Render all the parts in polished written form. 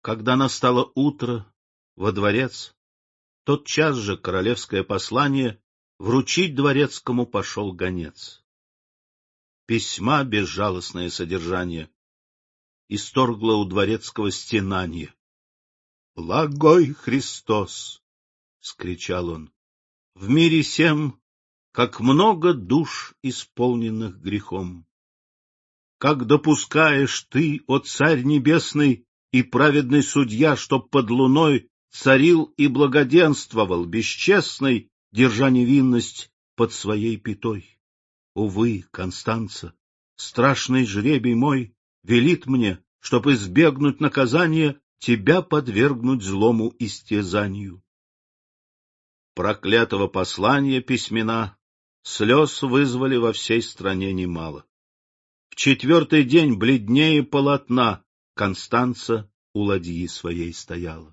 Когда настало утро, во дворец, тотчас же королевское послание вручить дворецкому пошел гонец. Письма безжалостное содержание исторгло у дворецкого стенание. «Благой Христос!» — скричал он. «В мире сем, как много душ, исполненных грехом! Как допускаешь ты, о Царь Небесный и праведный судья, чтоб под луной царил и благоденствовал бесчестный, держа невинность под своей пятой? Увы, Констанца, страшный жребий мой велит мне, чтоб избегнуть наказания, тебя подвергнуть злому истязанию». Проклятого послания письмена слез вызвали во всей стране немало. В четвертый день бледнее полотна Констанца у ладьи своей стояла.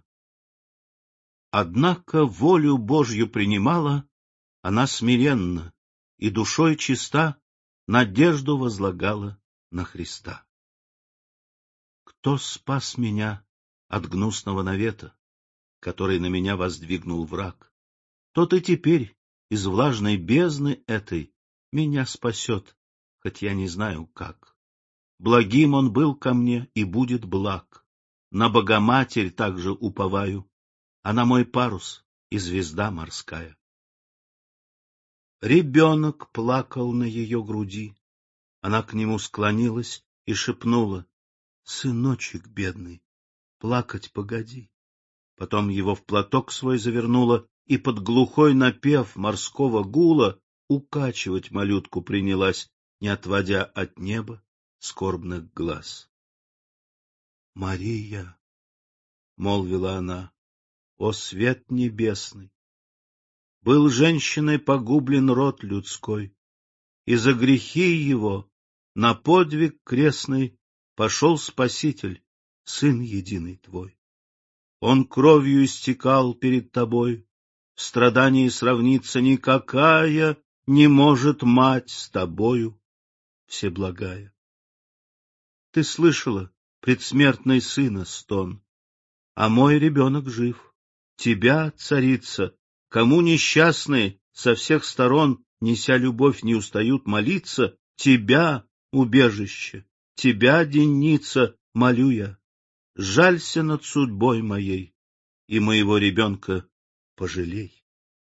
Однако волю Божью принимала она смиренно и душой чиста надежду возлагала на Христа. Кто спас меня от гнусного навета, который на меня воздвигнул враг, тот и теперь из влажной бездны этой меня спасет, хоть я не знаю как. Благим он был ко мне и будет благ. На Богоматерь также уповаю, она мой парус и звезда морская. Ребенок плакал на ее груди. Она к нему склонилась и шепнула: «Сыночек бедный, плакать погоди». Потом его в платок свой завернула и под глухой напев морского гула укачивать малютку принялась, не отводя от неба скорбных глаз. «Мария», — молвила она, — «о свет небесный! Был женщиной погублен род людской, и за грехи его на подвиг крестный пошел Спаситель, Сын единый твой. Он кровью истекал перед тобой, в страдании сравниться никакая не может мать с тобою, всеблагая. Ты слышала предсмертный сына стон, а мой ребенок жив. Тебя, царица, кому несчастные со всех сторон, неся любовь, не устают молиться, тебя, убежище, тебя, денница, молю я. Жалься над судьбой моей, и моего ребенка пожалей.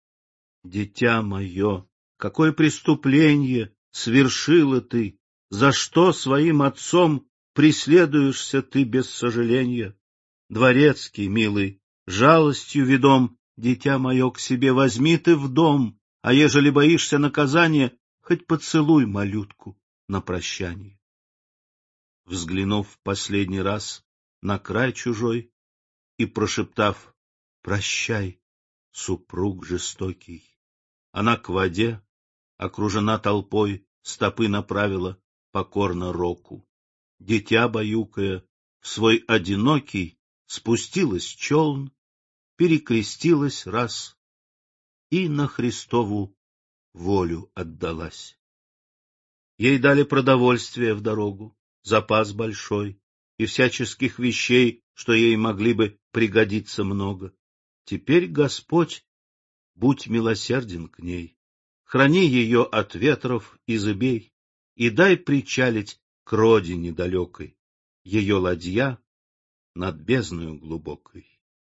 Дитя мое, какое преступление совершила ты, за что своим отцом преследуешься ты без сожаления? Дворецкий, милый, жалостью ведом, дитя мое, к себе возьми ты в дом, а ежели боишься наказания, хоть поцелуй малютку на прощание. Взглянув в последний раз на край чужой и прошептав: «Прощай, супруг жестокий», она к воде, окружена толпой, стопы направила покорно року. Дитя баюкая, в свой одинокий спустилась челн, перекрестилась раз и на Христову волю отдалась. Ей дали продовольствие в дорогу, запас большой, и всяческих вещей, что ей могли бы пригодиться много. Теперь, Господь, будь милосерден к ней, храни ее от ветров и зыбей, и дай причалить к родине далекой, ее ладья над бездною глубокой.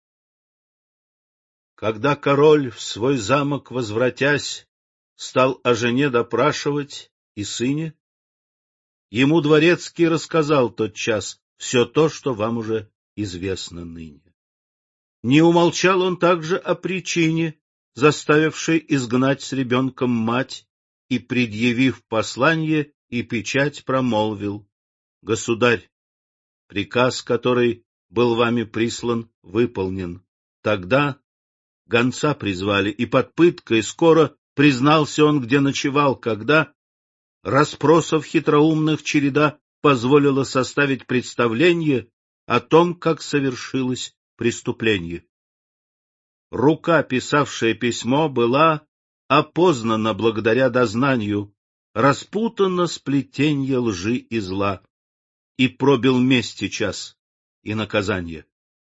Когда король в свой замок возвратясь, стал о жене допрашивать и сыне, ему дворецкий рассказал тотчас все то, что вам уже известно ныне. Не умолчал он также о причине, заставившей изгнать с ребенком мать, и, предъявив послание и печать, промолвил: «Государь, приказ, который был вами прислан, выполнен. Тогда гонца призвали, и под пыткой скоро признался он, где ночевал, когда расспросов хитроумных череда позволила составить представление о том, как совершилось преступление. Рука, писавшая письмо, была опознана благодаря дознанию, распутано сплетенье лжи и зла, и пробил мести час и наказание.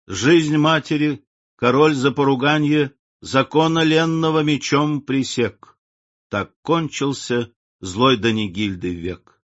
Жизнь матери король за поруганье закона ленного мечом пресек. Так кончился злой Данигильды век.